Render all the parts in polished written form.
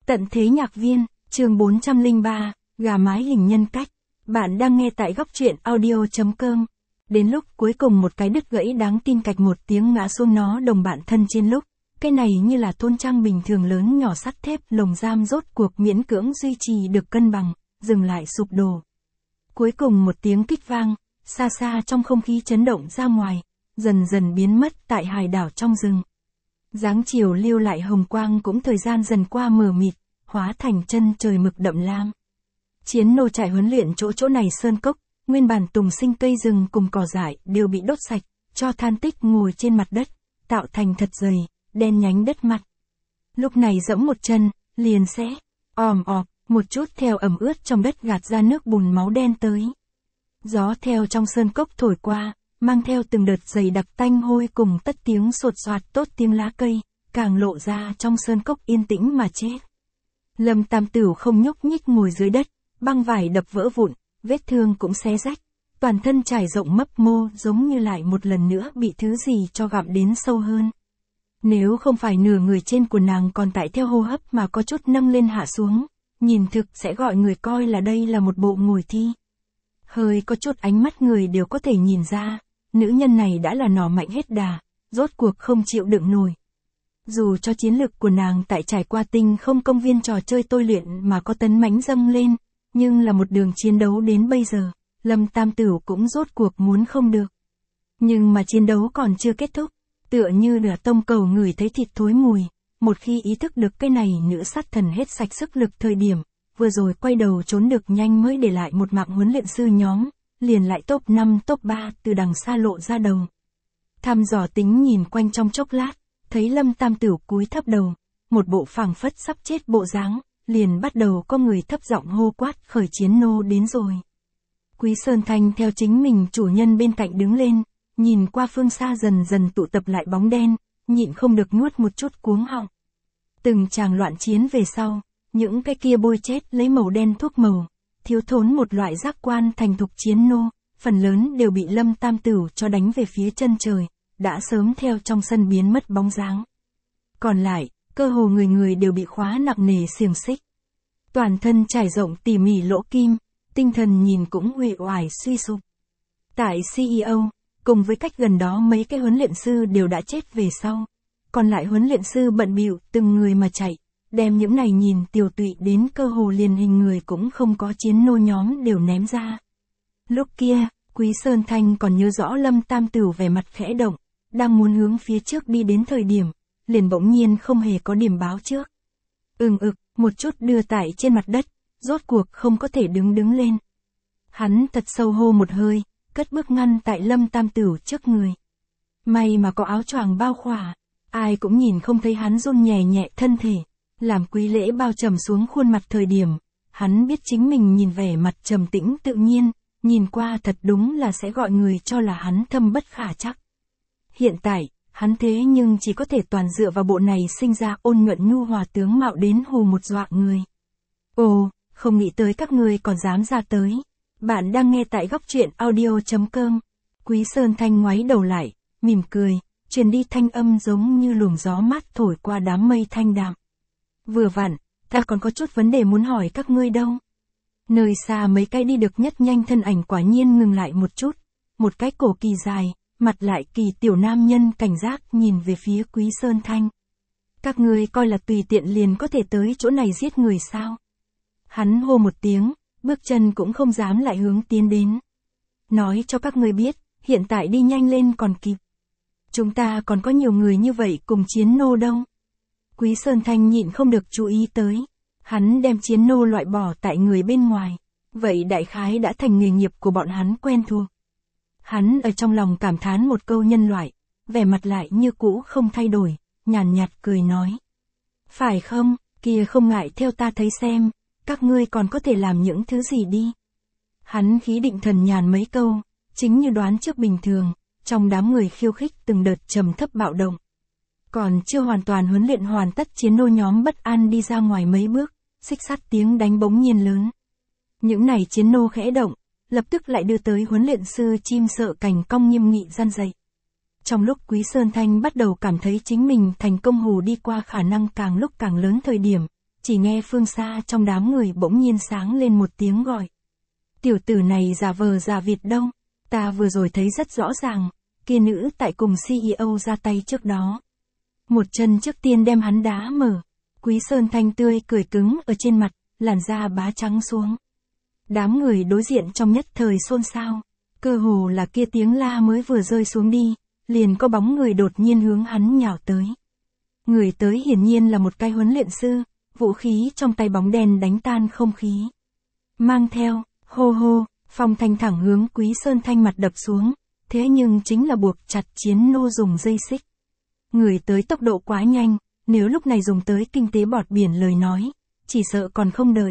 Tận thế nhạc viên, chương 403, gà mái hình nhân cách. Bạn đang nghe tại góc truyện audio.com. Đến lúc cuối cùng một cái đứt gãy đáng tin cạch một tiếng ngã xuống nó đồng bạn thân trên lúc. Cái này như là thôn trang bình thường lớn nhỏ sắt thép lồng giam rốt cuộc miễn cưỡng duy trì được cân bằng, dừng lại sụp đổ. Cuối cùng một tiếng kích vang, xa xa trong không khí chấn động ra ngoài, dần dần biến mất tại hải đảo trong rừng. Dáng chiều lưu lại hồng quang cũng thời gian dần qua mờ mịt, hóa thành chân trời mực đậm lam. Chiến nô trại huấn luyện chỗ này sơn cốc, nguyên bản tùng sinh cây rừng cùng cỏ dại đều bị đốt sạch, cho than tích ngồi trên mặt đất, tạo thành thật dày, đen nhánh đất mặt. Lúc này dẫm một chân, liền sẽ, òm ọp, một chút theo ẩm ướt trong đất gạt ra nước bùn máu đen tới. Gió theo trong sơn cốc thổi qua, mang theo từng đợt dày đặc tanh hôi cùng tất tiếng sột soạt tốt tiếng lá cây, càng lộ ra trong sơn cốc yên tĩnh mà chết. Lâm Tam Tửu không nhúc nhích ngồi dưới đất, băng vải đập vỡ vụn, vết thương cũng xé rách, toàn thân trải rộng mấp mô giống như lại một lần nữa bị thứ gì cho gặm đến sâu hơn. Nếu không phải nửa người trên của nàng còn tại theo hô hấp mà có chút nâng lên hạ xuống, nhìn thực sẽ gọi người coi là đây là một bộ ngồi thi. Hơi có chút ánh mắt người đều có thể nhìn ra, nữ nhân này đã là nỏ mạnh hết đà, rốt cuộc không chịu đựng nổi. Dù cho chiến lực của nàng tại trải qua tinh không công viên trò chơi tôi luyện mà có tấn mãnh dâng lên, nhưng là một đường chiến đấu đến bây giờ, Lâm Tam Tửu cũng rốt cuộc muốn không được. Nhưng mà chiến đấu còn chưa kết thúc, tựa như là tông cầu ngửi thấy thịt thối mùi, một khi ý thức được cái này nữ sát thần hết sạch sức lực thời điểm, vừa rồi quay đầu trốn được nhanh mới để lại một mạng huấn luyện sư nhóm, liền lại top 5 top 3 từ đằng xa lộ ra đầu. Thăm dò tính nhìn quanh trong chốc lát, thấy Lâm Tam Tửu cúi thấp đầu, một bộ phảng phất sắp chết bộ dáng, liền bắt đầu có người thấp giọng hô quát khởi chiến nô đến rồi. Quý Sơn Thanh theo chính mình chủ nhân bên cạnh đứng lên, nhìn qua phương xa dần dần tụ tập lại bóng đen, nhịn không được nuốt một chút cuống họng. Từng tràng loạn chiến về sau, những cái kia bôi chết lấy màu đen thuốc màu, thiếu thốn một loại giác quan thành thục chiến nô, phần lớn đều bị Lâm Tam Tửu cho đánh về phía chân trời, đã sớm theo trong sân biến mất bóng dáng. Còn lại, cơ hồ người người đều bị khóa nặng nề xiềng xích. Toàn thân trải rộng tỉ mỉ lỗ kim, tinh thần nhìn cũng uể oải suy sụp. Tại CEO, cùng với cách gần đó mấy cái huấn luyện sư đều đã chết về sau. Còn lại huấn luyện sư bận bịu từng người mà chạy, đem những này nhìn tiều tụy đến cơ hồ liền hình người cũng không có chiến nô nhóm đều ném ra. Lúc kia, Quý Sơn Thanh còn nhớ rõ Lâm Tam Tửu vẻ mặt khẽ động, đang muốn hướng phía trước đi đến thời điểm, liền bỗng nhiên không hề có điểm báo trước. Một chút đưa tải trên mặt đất, rốt cuộc không có thể đứng lên. Hắn thật sâu hô một hơi, cất bước ngăn tại Lâm Tam Tửu trước người. May mà có áo choàng bao khỏa, ai cũng nhìn không thấy hắn run nhẹ nhẹ thân thể, làm quý lễ bao trầm xuống khuôn mặt thời điểm, hắn biết chính mình nhìn vẻ mặt trầm tĩnh tự nhiên, nhìn qua thật đúng là sẽ gọi người cho là hắn thâm bất khả trắc. Hiện tại, hắn thế nhưng chỉ có thể toàn dựa vào bộ này sinh ra ôn nhuận nhu hòa tướng mạo đến hù một dọa người. Ồ, không nghĩ tới các ngươi còn dám ra tới. Bạn đang nghe tại góc truyện audio.com. Quý Sơn Thanh ngoáy đầu lại, mỉm cười, truyền đi thanh âm giống như luồng gió mát thổi qua đám mây thanh đạm. Vừa vặn, ta còn có chút vấn đề muốn hỏi các ngươi đâu. Nơi xa mấy cái đi được nhất nhanh thân ảnh quả nhiên ngừng lại một chút, một cái cổ kỳ dài, mặt lại kỳ tiểu nam nhân cảnh giác nhìn về phía Quý Sơn Thanh. Các ngươi coi là tùy tiện liền có thể tới chỗ này giết người sao? Hắn hô một tiếng, bước chân cũng không dám lại hướng tiến đến. Nói cho các ngươi biết, hiện tại đi nhanh lên còn kịp. Chúng ta còn có nhiều người như vậy cùng chiến nô đâu. Quý Sơn Thanh nhịn không được chú ý tới. Hắn đem chiến nô loại bỏ tại người bên ngoài. Vậy đại khái đã thành nghề nghiệp của bọn hắn quen thuộc. Hắn ở trong lòng cảm thán một câu nhân loại, vẻ mặt lại như cũ không thay đổi, nhàn nhạt cười nói. Phải không, kia không ngại theo ta thấy xem, các ngươi còn có thể làm những thứ gì đi. Hắn khí định thần nhàn mấy câu, chính như đoán trước bình thường, trong đám người khiêu khích từng đợt trầm thấp bạo động. Còn chưa hoàn toàn huấn luyện hoàn tất chiến nô nhóm bất an đi ra ngoài mấy bước, xích sắt tiếng đánh bỗng nhiên lớn. Những này chiến nô khẽ động, lập tức lại đưa tới huấn luyện sư chim sợ cành cong nghiêm nghị gian dậy. Trong lúc Quý Sơn Thanh bắt đầu cảm thấy chính mình thành công hù đi qua khả năng càng lúc càng lớn thời điểm, chỉ nghe phương xa trong đám người bỗng nhiên sáng lên một tiếng gọi. Tiểu tử này giả vờ giả vịt đâu, ta vừa rồi thấy rất rõ ràng, kia nữ tại cùng CEO ra tay trước đó. Một chân trước tiên đem hắn đá mở, Quý Sơn Thanh tươi cười cứng ở trên mặt, làn da bá trắng xuống. Đám người đối diện trong nhất thời xôn xao, cơ hồ là kia tiếng la mới vừa rơi xuống đi, liền có bóng người đột nhiên hướng hắn nhào tới. Người tới hiển nhiên là một cái huấn luyện sư, vũ khí trong tay bóng đèn đánh tan không khí. Mang theo, hô hô, Phong Thanh thẳng hướng Quý Sơn Thanh mặt đập xuống, thế nhưng chính là buộc chặt chiến nô dùng dây xích. Người tới tốc độ quá nhanh, nếu lúc này dùng tới kinh tế bọt biển lời nói, chỉ sợ còn không đợi.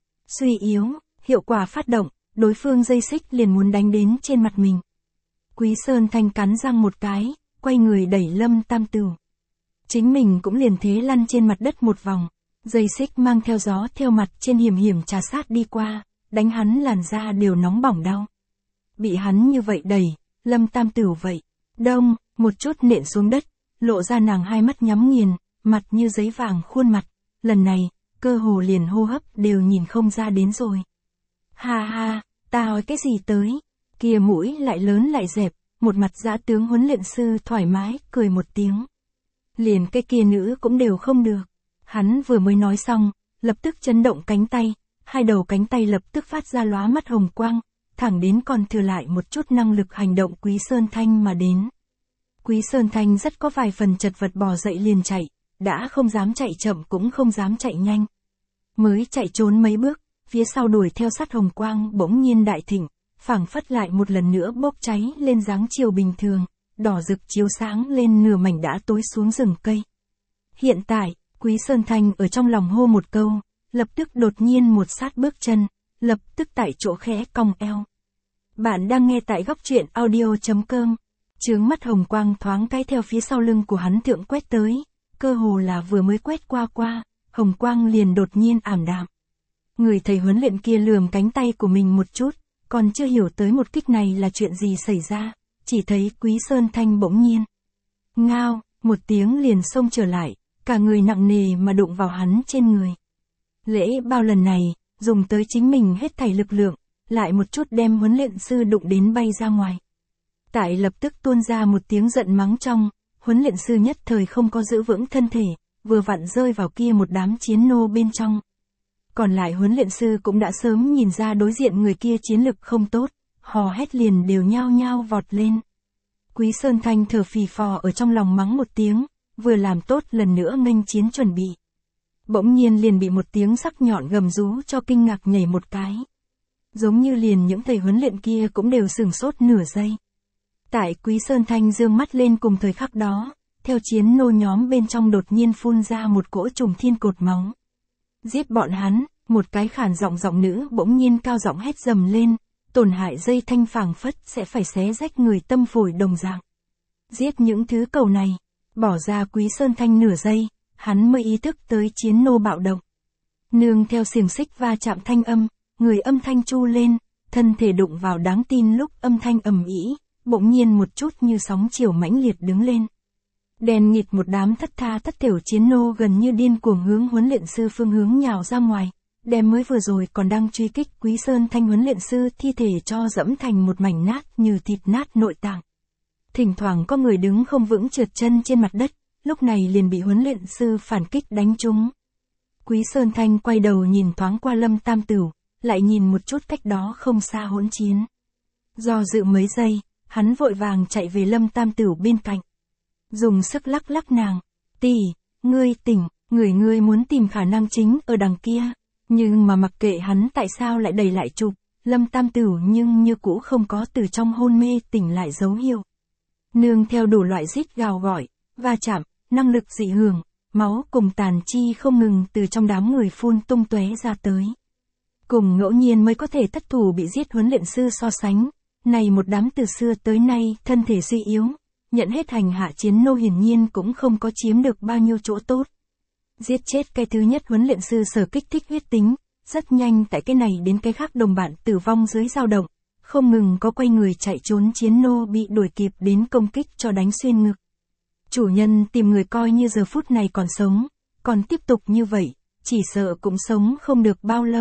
Suy yếu, hiệu quả phát động, đối phương dây xích liền muốn đánh đến trên mặt mình. Quý Sơn Thanh cắn răng một cái, quay người đẩy Lâm Tam Tửu. Chính mình cũng liền thế lăn trên mặt đất một vòng, dây xích mang theo gió theo mặt trên hiểm hiểm trà sát đi qua, đánh hắn làn da đều nóng bỏng đau. Bị hắn như vậy đẩy, Lâm Tam Tửu vậy, đông, một chút nện xuống đất, lộ ra nàng hai mắt nhắm nghiền, mặt như giấy vàng khuôn mặt, lần này, cơ hồ liền hô hấp đều nhìn không ra đến rồi. Ha ha, ta nói cái gì tới, kia mũi lại lớn lại dẹp, một mặt dã tướng huấn luyện sư thoải mái, cười một tiếng. Liền cái kia nữ cũng đều không được. Hắn vừa mới nói xong, lập tức chấn động cánh tay, hai đầu cánh tay lập tức phát ra lóa mắt hồng quang, thẳng đến còn thừa lại một chút năng lực hành động Quý Sơn Thanh mà đến. Quý Sơn Thanh rất có vài phần chật vật bò dậy liền chạy, đã không dám chạy chậm cũng không dám chạy nhanh. Mới chạy trốn mấy bước, phía sau đuổi theo sát hồng quang bỗng nhiên đại thịnh, phảng phất lại một lần nữa bốc cháy lên dáng chiều bình thường, đỏ rực chiếu sáng lên nửa mảnh đã tối xuống rừng cây. Hiện tại, Quý Sơn Thanh ở trong lòng hô một câu, lập tức đột nhiên một sát bước chân, lập tức tại chỗ khẽ cong eo. Bạn đang nghe tại góc truyện audio.com. Chướng mắt hồng quang thoáng cái theo phía sau lưng của hắn thượng quét tới, cơ hồ là vừa mới quét qua, hồng quang liền đột nhiên ảm đạm. Người thầy huấn luyện kia lườm cánh tay của mình một chút, còn chưa hiểu tới một kích này là chuyện gì xảy ra, chỉ thấy Quý Sơn Thanh bỗng nhiên. Ngao, một tiếng liền xông trở lại, cả người nặng nề mà đụng vào hắn trên người. Lễ bao lần này, dùng tới chính mình hết thảy lực lượng, lại một chút đem huấn luyện sư đụng đến bay ra ngoài. Tại lập tức tuôn ra một tiếng giận mắng trong, huấn luyện sư nhất thời không có giữ vững thân thể, vừa vặn rơi vào kia một đám chiến nô bên trong. Còn lại huấn luyện sư cũng đã sớm nhìn ra đối diện người kia chiến lực không tốt, hò hét liền đều nhao nhao vọt lên. Quý Sơn Thanh thở phì phò ở trong lòng mắng một tiếng, vừa làm tốt lần nữa nghênh chiến chuẩn bị. Bỗng nhiên liền bị một tiếng sắc nhọn gầm rú cho kinh ngạc nhảy một cái. Giống như liền những thầy huấn luyện kia cũng đều sửng sốt nửa giây. Tại Quý Sơn Thanh dương mắt lên cùng thời khắc đó, theo chiến nô nhóm bên trong đột nhiên phun ra một cỗ trùng thiên cột máu. Giết bọn hắn, một cái khản giọng nữ bỗng nhiên cao giọng hét dầm lên, tổn hại dây thanh phảng phất sẽ phải xé rách người tâm phổi đồng dạng. Giết những thứ cầu này, bỏ ra Quý Sơn Thanh nửa giây, hắn mới ý thức tới chiến nô bạo động. Nương theo xiềng xích va chạm thanh âm, người âm thanh chu lên, thân thể đụng vào đáng tin lúc âm thanh ầm ĩ, bỗng nhiên một chút như sóng chiều mãnh liệt đứng lên. Đèn nghịt một đám thất tha thất thểu chiến nô gần như điên cuồng hướng huấn luyện sư phương hướng nhào ra ngoài, đem mới vừa rồi còn đang truy kích Quý Sơn Thanh huấn luyện sư thi thể cho dẫm thành một mảnh nát như thịt nát nội tạng. Thỉnh thoảng có người đứng không vững trượt chân trên mặt đất, lúc này liền bị huấn luyện sư phản kích đánh trúng. Quý Sơn Thanh quay đầu nhìn thoáng qua Lâm Tam Tửu, lại nhìn một chút cách đó không xa hỗn chiến. Do dự mấy giây, hắn vội vàng chạy về Lâm Tam Tửu bên cạnh. Dùng sức lắc lắc nàng. Tỷ, ngươi tỉnh, ngươi muốn tìm khả năng chính ở đằng kia. Nhưng mà mặc kệ hắn tại sao lại đẩy lại chụp, Lâm Tam Tửu nhưng như cũ không có từ trong hôn mê tỉnh lại dấu hiệu. Nương theo đủ loại rít gào gọi, va chạm, năng lực dị hưởng, máu cùng tàn chi không ngừng từ trong đám người phun tung tóe ra tới. Cùng ngẫu nhiên mới có thể thất thủ bị giết huấn luyện sư so sánh, này một đám từ xưa tới nay thân thể suy yếu, nhận hết hành hạ chiến nô hiển nhiên cũng không có chiếm được bao nhiêu chỗ tốt. Giết chết cái thứ nhất huấn luyện sư sở kích thích huyết tính, rất nhanh tại cái này đến cái khác đồng bạn tử vong dưới dao động, không ngừng có quay người chạy trốn chiến nô bị đuổi kịp đến công kích cho đánh xuyên ngực. Chủ nhân tìm người coi như giờ phút này còn sống, còn tiếp tục như vậy, chỉ sợ cũng sống không được bao lâu.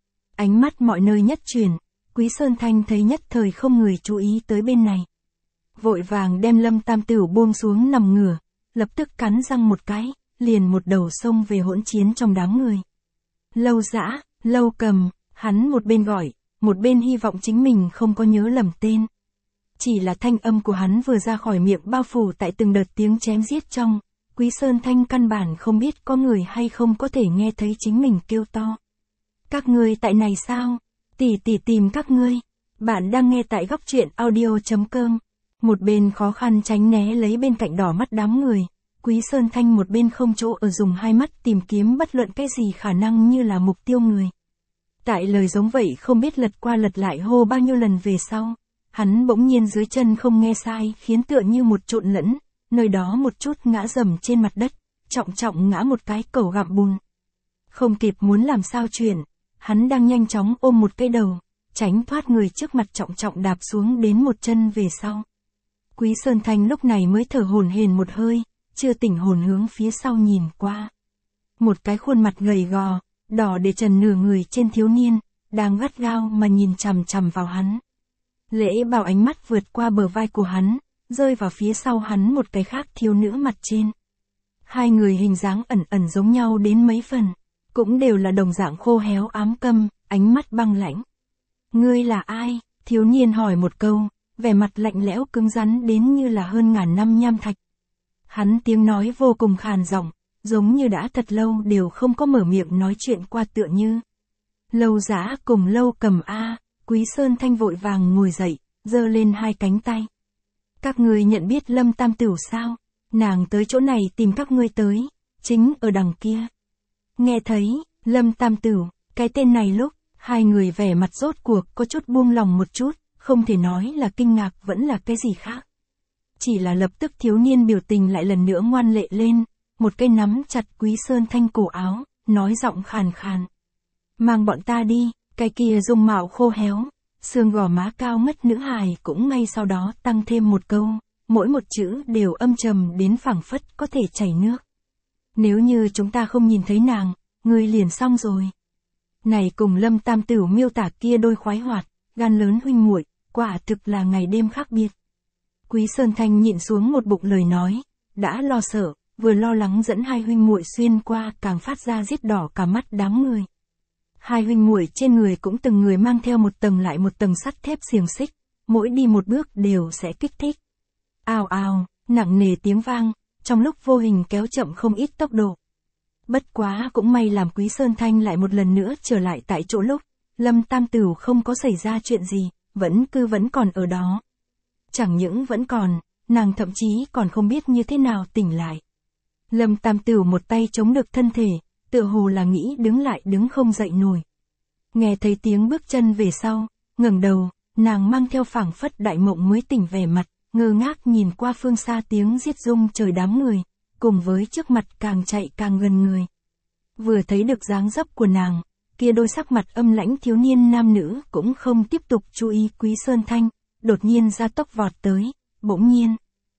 Ánh mắt mọi nơi nhất chuyển, Quý Sơn Thanh thấy nhất thời không người chú ý tới bên này. Vội vàng đem Lâm Tam Tửu buông xuống nằm ngửa, lập tức cắn răng một cái, liền một đầu xông về hỗn chiến trong đám người. Lâu Dã, Lâu Cầm, hắn một bên gọi, một bên hy vọng chính mình không có nhớ lầm tên. Chỉ là thanh âm của hắn vừa ra khỏi miệng bao phủ tại từng đợt tiếng chém giết trong, Quý Sơn Thanh căn bản không biết có người hay không có thể nghe thấy chính mình kêu to. Các ngươi tại này sao? Tỷ tỷ tìm các ngươi. Bạn đang nghe tại góc truyện audio.com. Một bên khó khăn tránh né lấy bên cạnh đỏ mắt đám người, Quý Sơn Thanh một bên không chỗ ở dùng hai mắt tìm kiếm bất luận cái gì khả năng như là mục tiêu người. Tại lời giống vậy không biết lật qua lật lại hô bao nhiêu lần về sau, hắn bỗng nhiên dưới chân không nghe sai khiến tựa như một trộn lẫn, nơi đó một chút ngã rầm trên mặt đất, trọng trọng ngã một cái cẩu gặm bùn. Không kịp muốn làm sao chuyển, hắn đang nhanh chóng ôm một cây đầu, tránh thoát người trước mặt trọng trọng đạp xuống đến một chân về sau. Quý Sơn Thanh lúc này mới thở hổn hển một hơi, chưa tỉnh hồn hướng phía sau nhìn qua. Một cái khuôn mặt gầy gò, đỏ để trần nửa người trên thiếu niên, đang gắt gao mà nhìn chằm chằm vào hắn. Lễ Bảo ánh mắt vượt qua bờ vai của hắn, rơi vào phía sau hắn một cái khác thiếu nữ mặt trên. Hai người hình dáng ẩn ẩn giống nhau đến mấy phần, cũng đều là đồng dạng khô héo ám căm, ánh mắt băng lãnh. Ngươi là ai? Thiếu niên hỏi một câu, vẻ mặt lạnh lẽo cứng rắn đến như là hơn ngàn năm nham thạch. Hắn tiếng nói vô cùng khàn giọng, giống như đã thật lâu đều không có mở miệng nói chuyện qua tựa như. Lâu Dã cùng Lâu Cầm a. Quý Sơn Thanh vội vàng ngồi dậy, giơ lên hai cánh tay. Các ngươi nhận biết Lâm Tam Tửu sao? Nàng tới chỗ này tìm các ngươi tới, chính ở đằng kia. Nghe thấy, Lâm Tam Tửu, cái tên này lúc, hai người vẻ mặt rốt cuộc có chút buông lòng một chút, không thể nói là kinh ngạc vẫn là cái gì khác. Chỉ là lập tức thiếu niên biểu tình lại lần nữa ngoan lệ lên, một cây nắm chặt Quý Sơn Thanh cổ áo, nói giọng khàn khàn. Mang bọn ta đi, cái kia dung mạo khô héo, xương gò má cao ngất nữ hài cũng ngay sau đó tăng thêm một câu, mỗi một chữ đều âm trầm đến phảng phất có thể chảy nước. Nếu như chúng ta không nhìn thấy nàng, ngươi liền xong rồi. Này cùng Lâm Tam Tửu miêu tả kia đôi khoái hoạt, gan lớn huynh muội, quả thực là ngày đêm khác biệt. Quý Sơn Thanh nhịn xuống một bụng lời nói, đã lo sợ, vừa lo lắng dẫn hai huynh muội xuyên qua càng phát ra giết đỏ cả mắt đám người. Hai huynh muội trên người cũng từng người mang theo một tầng lại một tầng sắt thép xiềng xích, mỗi đi một bước đều sẽ kích thích. Ào ào, nặng nề tiếng vang, trong lúc vô hình kéo chậm không ít tốc độ. Bất quá cũng may làm Quý Sơn Thanh lại một lần nữa trở lại tại chỗ lúc, Lâm Tam Tửu không có xảy ra chuyện gì, vẫn còn ở đó. Chẳng những vẫn còn, nàng thậm chí còn không biết như thế nào tỉnh lại. Lâm Tam Tửu một tay chống được thân thể, tựa hồ là nghĩ đứng lại đứng không dậy nổi. Nghe thấy tiếng bước chân về sau, ngẩng đầu, nàng mang theo phảng phất đại mộng mới tỉnh vẻ mặt, ngơ ngác nhìn qua phương xa tiếng giết rung trời đám người, cùng với trước mặt càng chạy càng gần người. Vừa thấy được dáng dấp của nàng, kia đôi sắc mặt âm lãnh thiếu niên nam nữ cũng không tiếp tục chú ý Quý Sơn Thanh, đột nhiên ra tốc vọt tới, bỗng nhiên.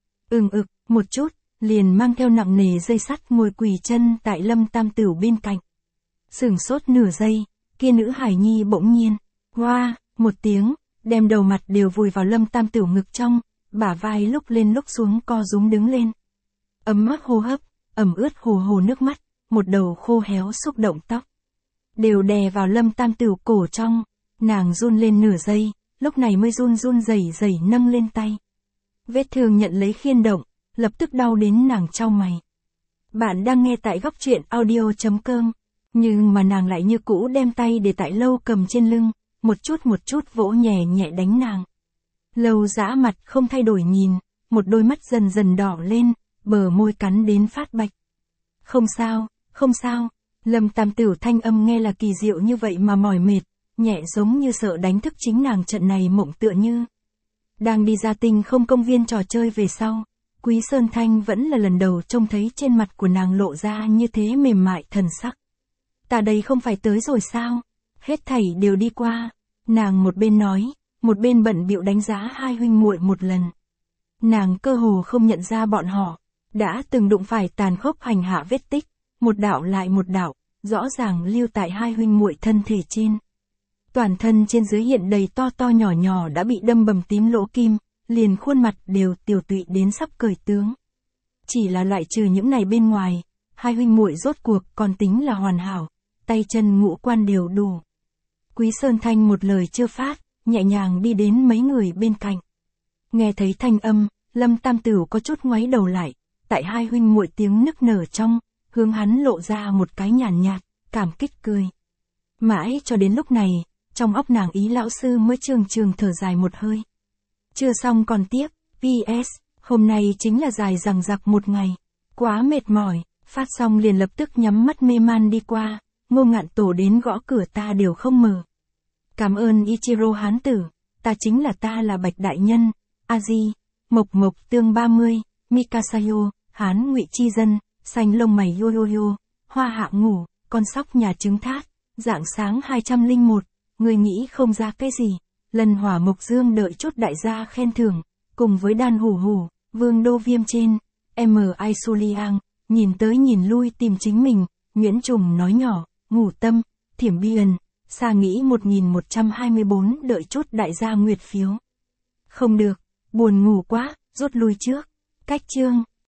Một chút, liền mang theo nặng nề dây sắt ngồi quỳ chân tại Lâm Tam Tửu bên cạnh. Sửng sốt nửa giây, kia nữ hải nhi bỗng nhiên, hoa, một tiếng, đem đầu mặt đều vùi vào Lâm Tam Tửu ngực trong, bả vai lúc lên lúc xuống co rúm đứng lên. Ấm áp hô hấp, ẩm ướt hồ hồ nước mắt, một đầu khô héo xúc động tóc. Đều đè vào Lâm Tam Tửu cổ trong, nàng run lên nửa giây, lúc này mới run rẩy nâng lên tay. Vết thương nhận lấy khiên động, lập tức đau đến nàng chau mày. Bạn đang nghe tại góc truyện audio.com, nhưng mà nàng lại như cũ đem tay để tại Lâu Cầm trên lưng, một chút vỗ nhẹ nhẹ đánh nàng. Lâu Dã mặt không thay đổi nhìn, một đôi mắt dần dần đỏ lên, bờ môi cắn đến phát bạch. Không sao, Lâm Tam Tửu thanh âm nghe là kỳ diệu như vậy mà mỏi mệt, nhẹ giống như sợ đánh thức chính nàng trận này mộng tựa như. Đang đi ra Tinh Không công viên trò chơi về sau, Quý Sơn Thanh vẫn là lần đầu trông thấy trên mặt của nàng lộ ra như thế mềm mại thần sắc. Ta đây không phải tới rồi sao? Hết thảy đều đi qua. Nàng một bên nói, một bên bận bịu đánh giá hai huynh muội một lần. Nàng cơ hồ không nhận ra bọn họ đã từng đụng phải tàn khốc hành hạ vết tích, một đạo lại một đạo, rõ ràng lưu tại hai huynh muội thân thể trên. Toàn thân trên dưới hiện đầy to to nhỏ nhỏ đã bị đâm bầm tím lỗ kim, liền khuôn mặt đều tiều tụy đến sắp cởi tướng. Chỉ là loại trừ những này bên ngoài, hai huynh muội rốt cuộc còn tính là hoàn hảo, tay chân ngũ quan đều đủ. Quý Sơn Thanh một lời chưa phát, nhẹ nhàng đi đến mấy người bên cạnh. Nghe thấy thanh âm, Lâm Tam Tửu có chút ngoáy đầu lại, tại hai huynh muội tiếng nức nở trong, hướng hắn lộ ra một cái nhàn nhạt, cảm kích cười. Mãi cho đến lúc này, trong óc nàng Ý lão sư mới trường thở dài một hơi. Chưa xong còn tiếp, PS, hôm nay chính là dài dằng dặc một ngày, quá mệt mỏi, phát xong liền lập tức nhắm mắt mê man đi qua, Ngô Ngạn Tổ đến gõ cửa ta đều không mở. Cảm ơn Ichiro hán tử, ta là Bạch Đại Nhân, A-di, Mộc Tương 30, Mikasayo, Hán Ngụy Chi Dân, xanh lông mày yo, hoa hạ ngủ, con sóc nhà trứng thát, rạng sáng 201, người nghĩ không ra cái gì, lần Hỏa Mộc Dương đợi chút đại gia khen thưởng, cùng với Đan Hủ, Vương Đô Viêm trên, M.I. Suliang, nhìn tới nhìn lui tìm chính mình, Nguyễn Trùng nói nhỏ, ngủ tâm, Thiểm Biên, xa nghĩ 1124 đợi chút đại gia nguyệt phiếu. Không được, buồn ngủ quá, rút lui trước, cách chương.